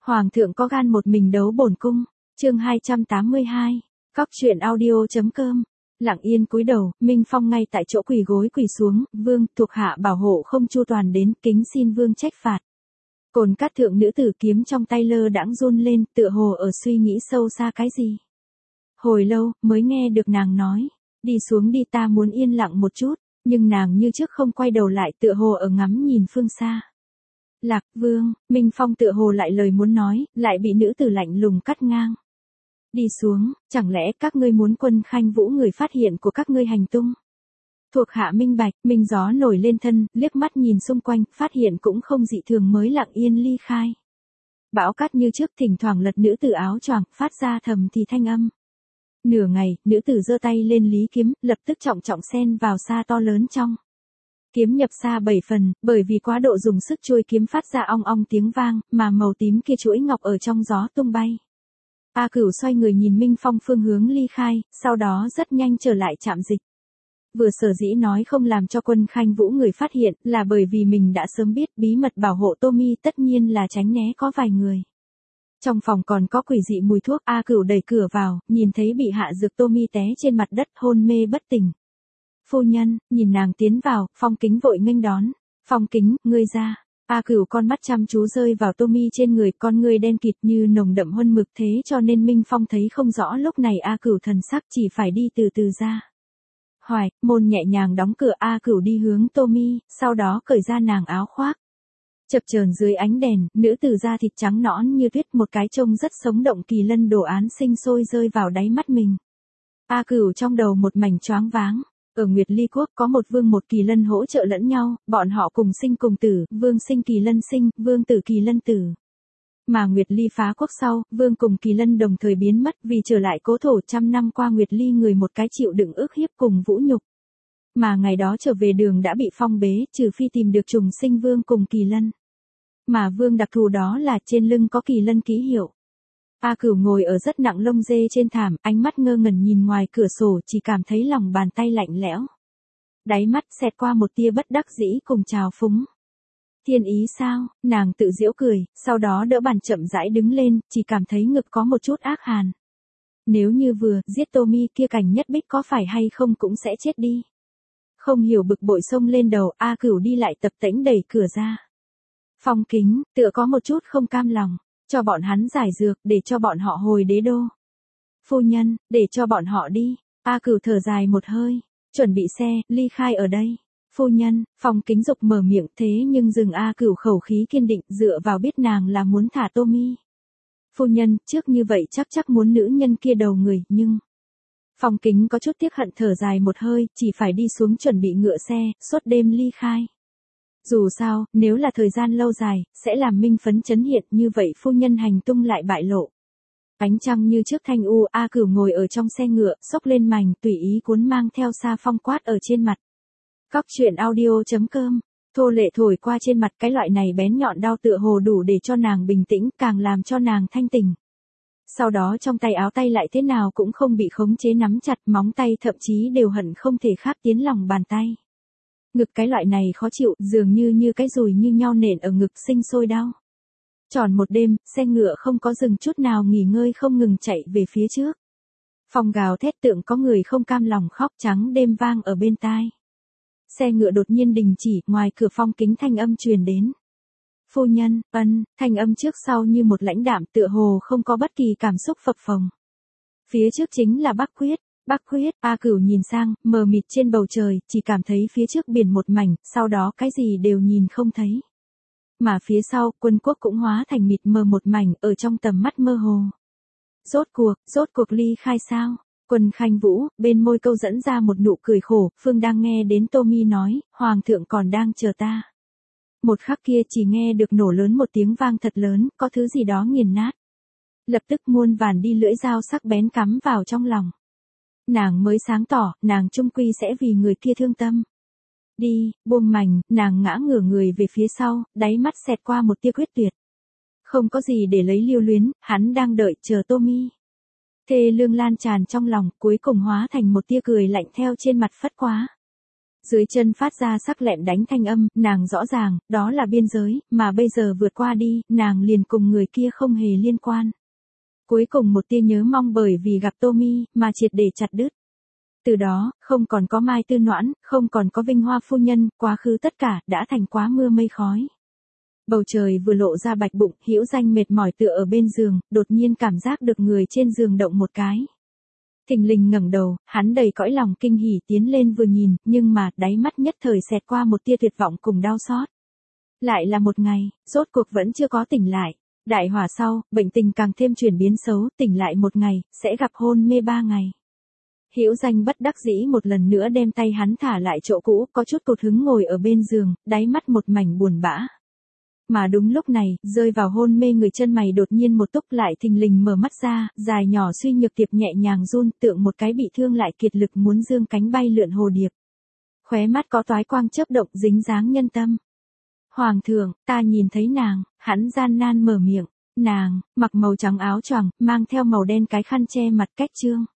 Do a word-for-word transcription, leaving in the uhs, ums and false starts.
Hoàng thượng có gan một mình đấu bổn cung. Chương hai trăm tám mươi hai. Cóc truyện audio.com. Lặng yên cúi đầu, Minh Phong ngay tại chỗ quỳ gối quỳ xuống, vương, thuộc hạ bảo hộ không chu toàn đến, kính xin vương trách phạt. Cồn Cát thượng nữ tử kiếm trong tay lơ đãng run lên, tựa hồ ở suy nghĩ sâu xa cái gì. Hồi lâu, mới nghe được nàng nói, đi xuống đi, ta muốn yên lặng một chút, nhưng nàng như trước không quay đầu lại, tựa hồ ở ngắm nhìn phương xa. Lạc vương, Minh Phong tựa hồ lại lời muốn nói, lại bị nữ tử lạnh lùng cắt ngang. Đi xuống, chẳng lẽ các ngươi muốn Quân Khanh Vũ người phát hiện của các ngươi hành tung? Thuộc hạ minh bạch, minh gió nổi lên thân, liếc mắt nhìn xung quanh, phát hiện cũng không dị thường mới lặng yên ly khai. Bão cát như trước thỉnh thoảng lật nữ tử áo choàng, phát ra thầm thì thanh âm. Nửa ngày, nữ tử giơ tay lên lý kiếm, lập tức trọng trọng xen vào sa to lớn trong. Kiếm nhập xa bảy phần, bởi vì quá độ dùng sức chuôi kiếm phát ra ong ong tiếng vang, mà màu tím kia chuỗi ngọc ở trong gió tung bay. A Cửu xoay người nhìn Minh Phong phương hướng ly khai, sau đó rất nhanh trở lại trạm dịch. Vừa sở dĩ nói không làm cho Quân Khanh Vũ người phát hiện, là bởi vì mình đã sớm biết bí mật bảo hộ Tommy tất nhiên là tránh né có vài người. Trong phòng còn có quỷ dị mùi thuốc, A Cửu đẩy cửa vào, nhìn thấy bị hạ dược Tommy té trên mặt đất hôn mê bất tỉnh. Phu nhân, nhìn nàng tiến vào, Phong Kính vội nghênh đón. Phong Kính, ngươi ra. A Cửu con mắt chăm chú rơi vào Tommy trên người, con ngươi đen kịt như nồng đậm huân mực, thế cho nên Minh Phong thấy không rõ lúc này A Cửu thần sắc, chỉ phải đi từ từ ra. Hoài, môn nhẹ nhàng đóng cửa, A Cửu đi hướng Tommy, sau đó cởi ra nàng áo khoác. Chập chờn dưới ánh đèn, nữ tử da thịt trắng nõn như tuyết, một cái trông rất sống động kỳ lân đồ án sinh sôi rơi vào đáy mắt mình. A Cửu trong đầu một mảnh choáng váng. Ở Nguyệt Ly Quốc có một vương một kỳ lân hỗ trợ lẫn nhau, bọn họ cùng sinh cùng tử, vương sinh kỳ lân sinh, vương tử kỳ lân tử. Mà Nguyệt Ly phá quốc sau, vương cùng kỳ lân đồng thời biến mất vì trở lại cố thổ, trăm năm qua Nguyệt Ly người một cái chịu đựng ức hiếp cùng vũ nhục. Mà ngày đó trở về đường đã bị phong bế, trừ phi tìm được trùng sinh vương cùng kỳ lân. Mà vương đặc thù đó là trên lưng có kỳ lân ký hiệu. A Cửu ngồi ở rất nặng lông dê trên thảm, ánh mắt ngơ ngẩn nhìn ngoài cửa sổ, chỉ cảm thấy lòng bàn tay lạnh lẽo. Đáy mắt xẹt qua một tia bất đắc dĩ cùng trào phúng. Thiên ý sao? Nàng tự giễu cười, sau đó đỡ bàn chậm rãi đứng lên, chỉ cảm thấy ngực có một chút ác hàn. Nếu như vừa giết Tommy kia Cảnh Nhất Bích có phải hay không cũng sẽ chết đi. Không hiểu bực bội xông lên đầu, A Cửu đi lại tập tễnh đẩy cửa ra. Phong Kính, tựa có một chút không cam lòng. Cho bọn hắn giải dược, để cho bọn họ hồi đế đô. Phu nhân, để cho bọn họ đi. A Cửu thở dài một hơi, chuẩn bị xe, ly khai ở đây. Phu nhân, Phong Kính dục mở miệng, thế nhưng dừng A Cửu khẩu khí kiên định, dựa vào biết nàng là muốn thả Tommy. Phu nhân, trước như vậy chắc chắc muốn nữ nhân kia đầu người, nhưng... Phong Kính có chút tiếc hận thở dài một hơi, chỉ phải đi xuống chuẩn bị ngựa xe, suốt đêm ly khai. Dù sao, nếu là thời gian lâu dài, sẽ làm minh phấn chấn hiện, như vậy phu nhân hành tung lại bại lộ. Ánh trăng như trước thanh u, A Cửu ngồi ở trong xe ngựa, xốc lên mành, tùy ý cuốn mang theo Sa Phong quát ở trên mặt. Cóc truyện audio.com, thô lệ thổi qua trên mặt, cái loại này bén nhọn đau tựa hồ đủ để cho nàng bình tĩnh, càng làm cho nàng thanh tỉnh. Sau đó trong tay áo tay lại thế nào cũng không bị khống chế nắm chặt, móng tay thậm chí đều hận không thể kháp tiến lòng bàn tay. Ngực cái loại này khó chịu, dường như như cái dùi như nhau nện ở ngực sinh sôi đau. Tròn một đêm, xe ngựa không có dừng chút nào nghỉ ngơi không ngừng chạy về phía trước. Phong gào thét tượng có người không cam lòng khóc trắng đêm vang ở bên tai. Xe ngựa đột nhiên đình chỉ, ngoài cửa Phong Kính thanh âm truyền đến. Phu nhân, ân, thanh âm trước sau như một lãnh đạm tựa hồ không có bất kỳ cảm xúc phập phồng. Phía trước chính là Bắc Quyết. Bắc Quyết, A Cửu nhìn sang, mờ mịt trên bầu trời, chỉ cảm thấy phía trước biển một mảnh, sau đó cái gì đều nhìn không thấy. Mà phía sau, Quân Quốc cũng hóa thành mịt mờ một mảnh, ở trong tầm mắt mơ hồ. Rốt cuộc, rốt cuộc ly khai sao? Quân Khanh Vũ, bên môi câu dẫn ra một nụ cười khổ, Phương đang nghe đến Tommy nói, Hoàng thượng còn đang chờ ta. Một khắc kia chỉ nghe được nổ lớn một tiếng vang thật lớn, có thứ gì đó nghiền nát. Lập tức muôn vàn đi lưỡi dao sắc bén cắm vào trong lòng. Nàng mới sáng tỏ, nàng chung quy sẽ vì người kia thương tâm. Đi, buông mành, nàng ngã ngửa người về phía sau, đáy mắt xẹt qua một tia quyết tuyệt. Không có gì để lấy lưu luyến, hắn đang đợi chờ Tommy. Thê lương lan tràn trong lòng, cuối cùng hóa thành một tia cười lạnh theo trên mặt phất quá. Dưới chân phát ra sắc lẹm đánh thanh âm, nàng rõ ràng, đó là biên giới, mà bây giờ vượt qua đi, nàng liền cùng người kia không hề liên quan. Cuối cùng một tia nhớ mong bởi vì gặp Tommy, mà triệt để chặt đứt. Từ đó, không còn có Mai Tư Noãn, không còn có Vinh Hoa phu nhân, quá khứ tất cả, đã thành quá mưa mây khói. Bầu trời vừa lộ ra bạch bụng, Hữu Danh mệt mỏi tựa ở bên giường, đột nhiên cảm giác được người trên giường động một cái. Thình lình ngẩng đầu, hắn đầy cõi lòng kinh hỉ tiến lên vừa nhìn, nhưng mà, đáy mắt nhất thời xẹt qua một tia tuyệt vọng cùng đau xót. Lại là một ngày, rốt cuộc vẫn chưa có tỉnh lại. Đại hỏa sau, bệnh tình càng thêm chuyển biến xấu, tỉnh lại một ngày, sẽ gặp hôn mê ba ngày. Hữu Danh bất đắc dĩ một lần nữa đem tay hắn thả lại chỗ cũ, có chút cột hứng ngồi ở bên giường, đáy mắt một mảnh buồn bã. Mà đúng lúc này, rơi vào hôn mê người chân mày đột nhiên một túc lại thình lình mở mắt ra, dài nhỏ suy nhược tiệp nhẹ nhàng run, tượng một cái bị thương lại kiệt lực muốn dương cánh bay lượn hồ điệp. Khóe mắt có toái quang chớp động dính dáng nhân tâm. Hoàng thượng, ta nhìn thấy nàng, hắn gian nan mở miệng, nàng, mặc màu trắng áo choàng, mang theo màu đen cái khăn che mặt cách trương.